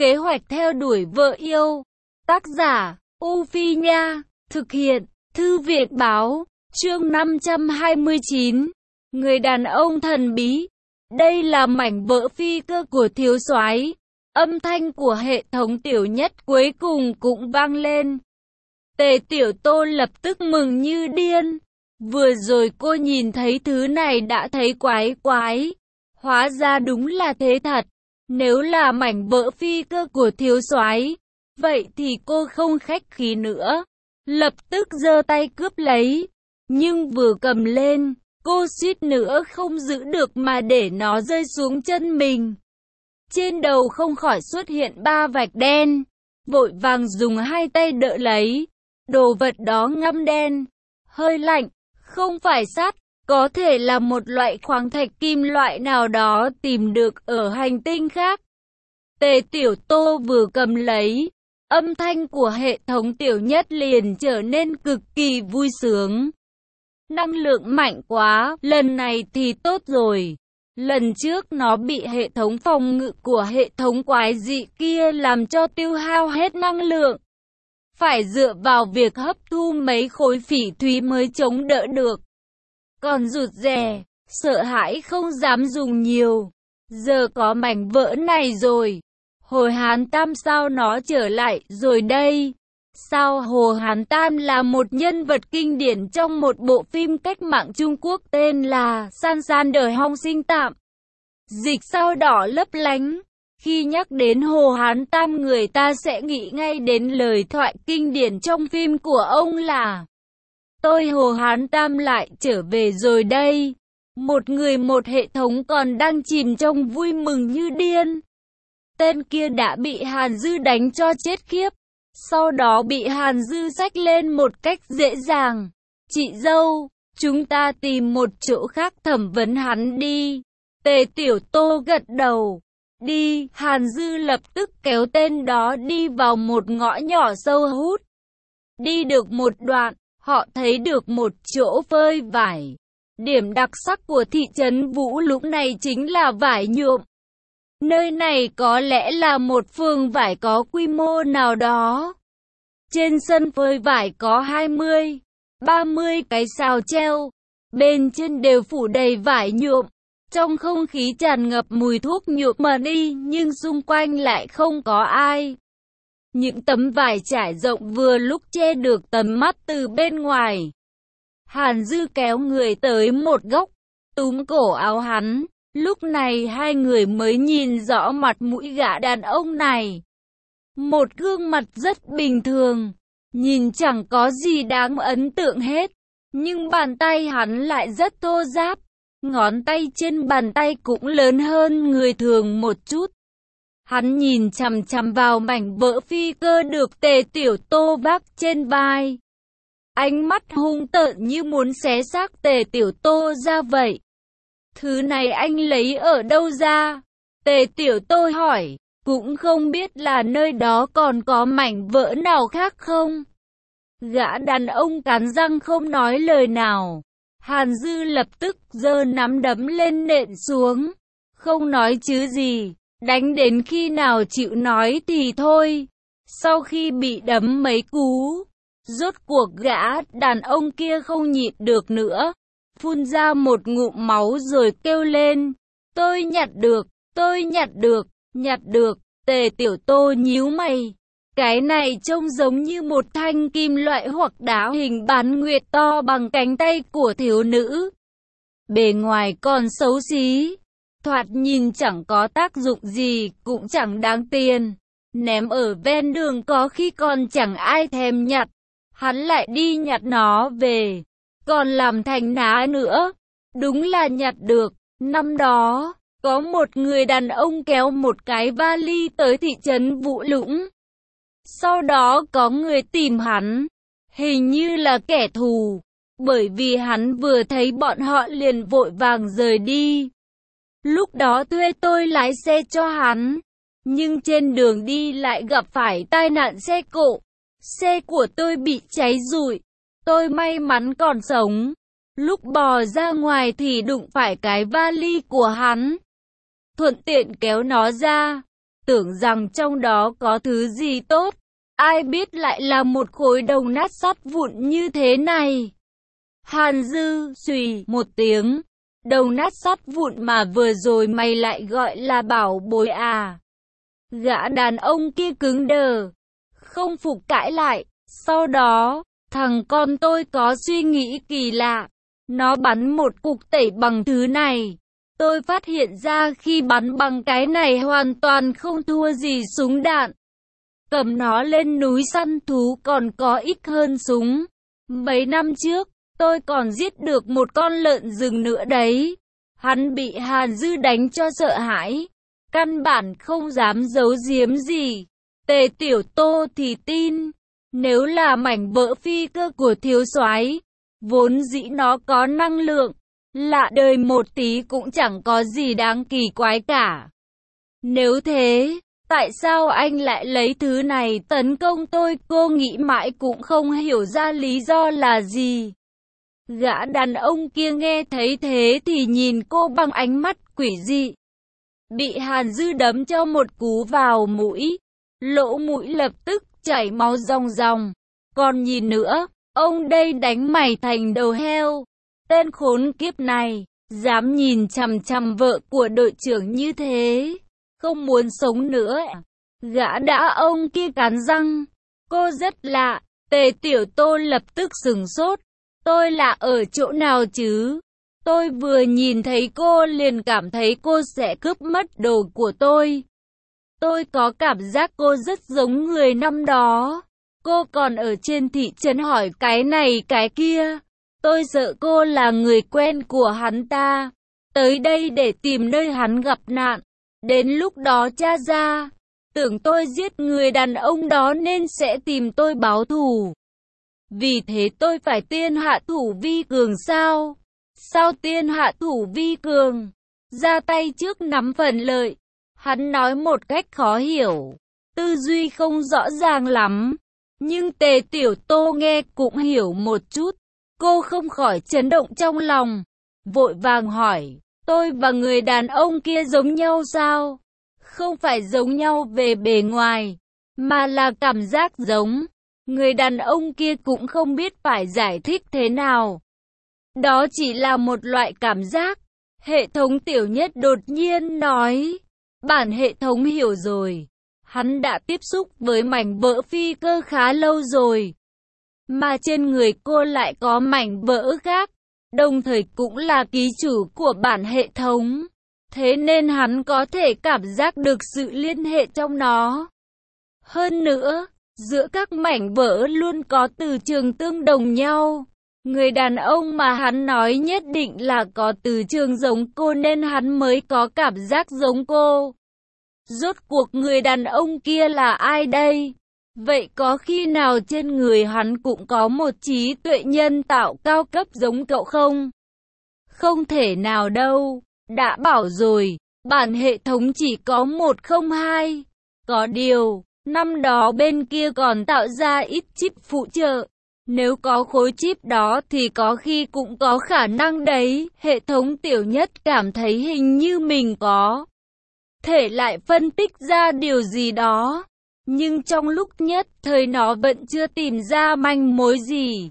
Kế hoạch theo đuổi vợ yêu. Tác giả, U Phi Nha. Thực hiện, Thư viện Báo. Chương 529. Người đàn ông thần bí. Đây là mảnh vỡ phi cơ của thiếu soái. Âm thanh của hệ thống Tiểu Nhất cuối cùng cũng vang lên. Tề Tiểu Tô lập tức mừng như điên. Vừa rồi cô nhìn thấy thứ này đã thấy quái quái. Hóa ra đúng là thế thật. Nếu là mảnh vỡ phi cơ của thiếu soái, vậy thì cô không khách khí nữa. Lập tức giơ tay cướp lấy. Nhưng vừa cầm lên, cô suýt nữa không giữ được mà để nó rơi xuống chân mình. Trên đầu không khỏi xuất hiện 3 vạch đen. Vội vàng dùng 2 tay đỡ lấy. Đồ vật đó ngăm đen, hơi lạnh, không phải sắt, có thể là một loại khoáng thạch kim loại nào đó tìm được ở hành tinh khác. Tề Tiểu Tô vừa cầm lấy, âm thanh của hệ thống Tiểu Nhất liền trở nên cực kỳ vui sướng. Năng lượng mạnh quá, lần này thì tốt rồi. Lần trước nó bị hệ thống phòng ngự của hệ thống quái dị kia làm cho tiêu hao hết năng lượng. Phải dựa vào việc hấp thu mấy khối phỉ thúy mới chống đỡ được. Còn rụt rè, sợ hãi không dám dùng nhiều. Giờ có mảnh vỡ này rồi. Hồi Hán Tam sao nó trở lại rồi đây? Sao Hồ Hán Tam là một nhân vật kinh điển trong một bộ phim cách mạng Trung Quốc tên là San San đời Hong Sinh Tạm. Dịch sao đỏ lấp lánh. Khi nhắc đến Hồ Hán Tam người ta sẽ nghĩ ngay đến lời thoại kinh điển trong phim của ông là tôi Hồ Hán Tam lại trở về rồi đây. Một người một hệ thống còn đang chìm trong vui mừng như điên. Tên kia đã bị Hàn Dư đánh cho chết khiếp. Sau đó bị Hàn Dư xách lên một cách dễ dàng. Chị dâu, chúng ta tìm một chỗ khác thẩm vấn hắn đi. Tề Tiểu Tô gật đầu. Đi, Hàn Dư lập tức kéo tên đó đi vào một ngõ nhỏ sâu hút. Đi được một đoạn, họ thấy được một chỗ phơi vải. Điểm đặc sắc của thị trấn Vũ lúc này chính là vải nhuộm. Nơi này có lẽ là một phường vải có quy mô nào đó. Trên sân phơi vải có 20, 30 cái sào treo. Bên trên đều phủ đầy vải nhuộm. Trong không khí tràn ngập mùi thuốc nhuộm mờ đi, nhưng xung quanh lại không có ai. Những tấm vải trải rộng vừa lúc che được tầm mắt từ bên ngoài. Hàn Dư kéo người tới một góc, túm cổ áo hắn. Lúc này hai người mới nhìn rõ mặt mũi gã đàn ông này. Một gương mặt rất bình thường, nhìn chẳng có gì đáng ấn tượng hết. Nhưng bàn tay hắn lại rất thô ráp. Ngón tay trên bàn tay cũng lớn hơn người thường một chút. Hắn nhìn chằm chằm vào mảnh vỡ phi cơ được Tề Tiểu Tô vác trên vai. Ánh mắt hung tợn như muốn xé xác Tề Tiểu Tô ra vậy. Thứ này anh lấy ở đâu ra? Tề Tiểu Tô hỏi, cũng không biết là nơi đó còn có mảnh vỡ nào khác không? Gã đàn ông cắn răng không nói lời nào. Hàn Dư lập tức giơ nắm đấm lên nện xuống. Không nói chứ gì, đánh đến khi nào chịu nói thì thôi. Sau khi bị đấm mấy cú, rốt cuộc gã đàn ông kia không nhịn được nữa. Phun ra một ngụm máu rồi kêu lên. Tôi nhặt được, tôi nhặt được, nhặt được. Tề Tiểu Tô nhíu mày. Cái này trông giống như một thanh kim loại hoặc đá hình bán nguyệt to bằng cánh tay của thiếu nữ. Bề ngoài còn xấu xí, thoạt nhìn chẳng có tác dụng gì, cũng chẳng đáng tiền. Ném ở ven đường có khi còn chẳng ai thèm nhặt. Hắn lại đi nhặt nó về, còn làm thành ná nữa. Đúng là nhặt được. Năm đó, có một người đàn ông kéo một cái vali tới thị trấn Vũ Lũng. Sau đó có người tìm hắn, hình như là kẻ thù, bởi vì hắn vừa thấy bọn họ liền vội vàng rời đi. Lúc đó thuê tôi lái xe cho hắn, nhưng trên đường đi lại gặp phải tai nạn xe cộ. Xe của tôi bị cháy rụi, tôi may mắn còn sống. Lúc bò ra ngoài thì đụng phải cái vali của hắn, thuận tiện kéo nó ra. tưởng rằng trong đó có thứ gì tốt, ai biết lại là một khối đồng nát sắt vụn như thế này. Hàn Dư xùy một tiếng, đồng nát sắt vụn mà vừa rồi mày lại gọi là bảo bối à? Gã đàn ông kia cứng đờ, không phục cãi lại. Sau đó, thằng con tôi có suy nghĩ kỳ lạ. Nó bắn một cục tẩy bằng thứ này. Tôi phát hiện ra khi bắn bằng cái này hoàn toàn không thua gì súng đạn. Cầm nó lên núi săn thú còn có ích hơn súng. Mấy năm trước, tôi còn giết được một con lợn rừng nữa đấy. Hắn bị Hàn Dư đánh cho sợ hãi, căn bản không dám giấu giếm gì. Tề Tiểu Tô thì tin, nếu là mảnh vỡ phi cơ của thiếu soái, vốn dĩ nó có năng lượng, lạ đời một tí cũng chẳng có gì đáng kỳ quái cả. Nếu thế, tại sao anh lại lấy thứ này tấn công tôi? Cô nghĩ mãi cũng không hiểu ra lý do là gì. Gã đàn ông kia nghe thấy thế thì nhìn cô bằng ánh mắt quỷ dị. Bị Hàn Dư đấm cho một cú vào mũi, lỗ mũi lập tức chảy máu ròng ròng. Còn nhìn nữa, ông đây đánh mày thành đầu heo. Tên khốn kiếp này, dám nhìn chằm chằm vợ của đội trưởng như thế, không muốn sống nữa. Gã đã ông kia cắn răng. Cô rất lạ. Tề Tiểu Tô lập tức sửng sốt. Tôi lạ ở chỗ nào chứ? Tôi vừa nhìn thấy cô liền cảm thấy cô sẽ cướp mất đồ của tôi. Tôi có cảm giác cô rất giống người năm đó. Cô còn ở trên thị trấn hỏi cái này cái kia. Tôi sợ cô là người quen của hắn ta, tới đây để tìm nơi hắn gặp nạn. Đến lúc đó tra ra, tưởng tôi giết người đàn ông đó nên sẽ tìm tôi báo thù. Vì thế tôi phải tiên hạ thủ vi cường sao? Sao tiên hạ thủ vi cường? Ra tay trước nắm phần lợi. Hắn nói một cách khó hiểu, tư duy không rõ ràng lắm. Nhưng Tề Tiểu Tô nghe cũng hiểu một chút. Cô không khỏi chấn động trong lòng, vội vàng hỏi, tôi và người đàn ông kia giống nhau sao? Không phải giống nhau về bề ngoài, mà là cảm giác giống. Người đàn ông kia cũng không biết phải giải thích thế nào. Đó chỉ là một loại cảm giác. Hệ thống Tiểu Nhất đột nhiên nói, bản hệ thống hiểu rồi. Hắn đã tiếp xúc với mảnh vỡ phi cơ khá lâu rồi. Mà trên người cô lại có mảnh vỡ khác, đồng thời cũng là ký chủ của bản hệ thống. Thế nên hắn có thể cảm giác được sự liên hệ trong nó. Hơn nữa, giữa các mảnh vỡ luôn có từ trường tương đồng nhau. Người đàn ông mà hắn nói nhất định là có từ trường giống cô nên hắn mới có cảm giác giống cô. Rốt cuộc người đàn ông kia là ai đây? Vậy có khi nào trên người hắn cũng có một trí tuệ nhân tạo cao cấp giống cậu không? Không thể nào đâu. Đã bảo rồi, bản hệ thống chỉ có 102. Có điều, năm đó bên kia còn tạo ra ít chip phụ trợ. Nếu có khối chip đó thì có khi cũng có khả năng đấy. Hệ thống Tiểu Nhất cảm thấy hình như mình có thể lại phân tích ra điều gì đó. Nhưng trong lúc nhất thời nó vẫn chưa tìm ra manh mối gì.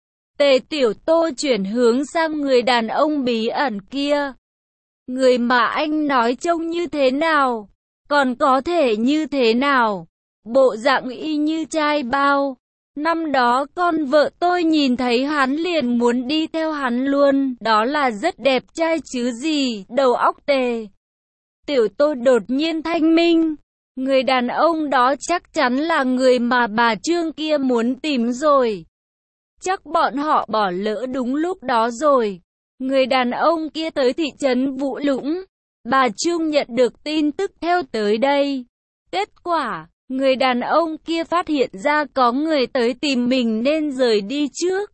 Tề Tiểu Tô chuyển hướng sang người đàn ông bí ẩn kia. Người mà anh nói trông như thế nào? Còn có thể như thế nào? Bộ dạng y như trai bao. Năm đó con vợ tôi nhìn thấy hắn liền muốn đi theo hắn luôn. Đó là rất đẹp trai chứ gì. Đầu óc Tề Tiểu Tô đột nhiên thanh minh. Người đàn ông đó chắc chắn là người mà bà Trương kia muốn tìm rồi. Chắc bọn họ bỏ lỡ đúng lúc đó rồi. Người đàn ông kia tới thị trấn Vũ Lũng. Bà Trương nhận được tin tức theo tới đây. Kết quả, người đàn ông kia phát hiện ra có người tới tìm mình nên rời đi trước.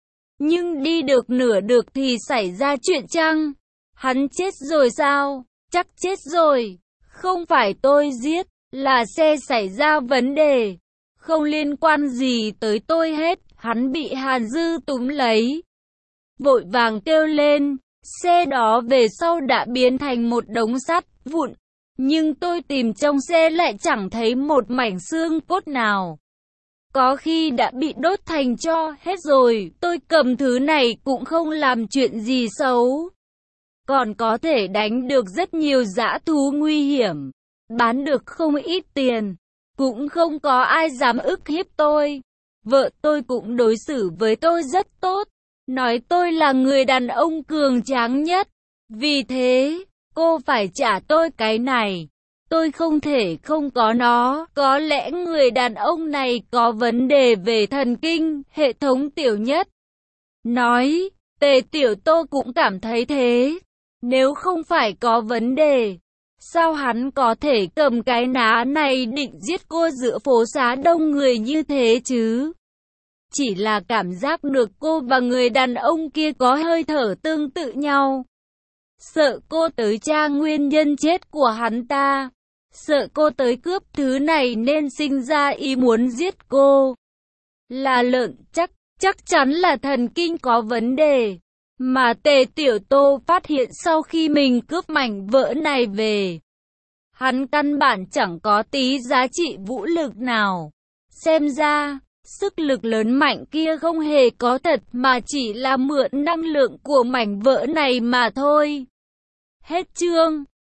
Nhưng đi được nửa được thì xảy ra chuyện chăng? Hắn chết rồi sao? Chắc chết rồi. Không phải tôi giết, là xe xảy ra vấn đề. Không liên quan gì tới tôi hết. Hắn bị Hàn Dư túm lấy. Vội vàng kêu lên. Xe đó về sau đã biến thành một đống sắt vụn. Nhưng tôi tìm trong xe lại chẳng thấy một mảnh xương cốt nào. Có khi đã bị đốt thành tro hết rồi, tôi cầm thứ này cũng không làm chuyện gì xấu. Còn có thể đánh được rất nhiều dã thú nguy hiểm, bán được không ít tiền. Cũng không có ai dám ức hiếp tôi. Vợ tôi cũng đối xử với tôi rất tốt, nói tôi là người đàn ông cường tráng nhất. Vì thế, cô phải trả tôi cái này. Tôi không thể không có nó. Có lẽ người đàn ông này có vấn đề về thần kinh, hệ thống tiểu nhất. Nói, Tề Tiểu Tô cũng cảm thấy thế. Nếu không phải có vấn đề, sao hắn có thể cầm cái ná này định giết cô giữa phố xá đông người như thế chứ? Chỉ là cảm giác được cô và người đàn ông kia có hơi thở tương tự nhau. Sợ cô tới tra nguyên nhân chết của hắn ta. Sợ cô tới cướp thứ này nên sinh ra ý muốn giết cô. Là lợn chắc chắn là thần kinh có vấn đề. Mà Tề Tiểu Tô phát hiện sau khi mình cướp mảnh vỡ này về. Hắn căn bản chẳng có tí giá trị vũ lực nào. Xem ra, sức lực lớn mạnh kia không hề có thật mà chỉ là mượn năng lượng của mảnh vỡ này mà thôi. Hết chương.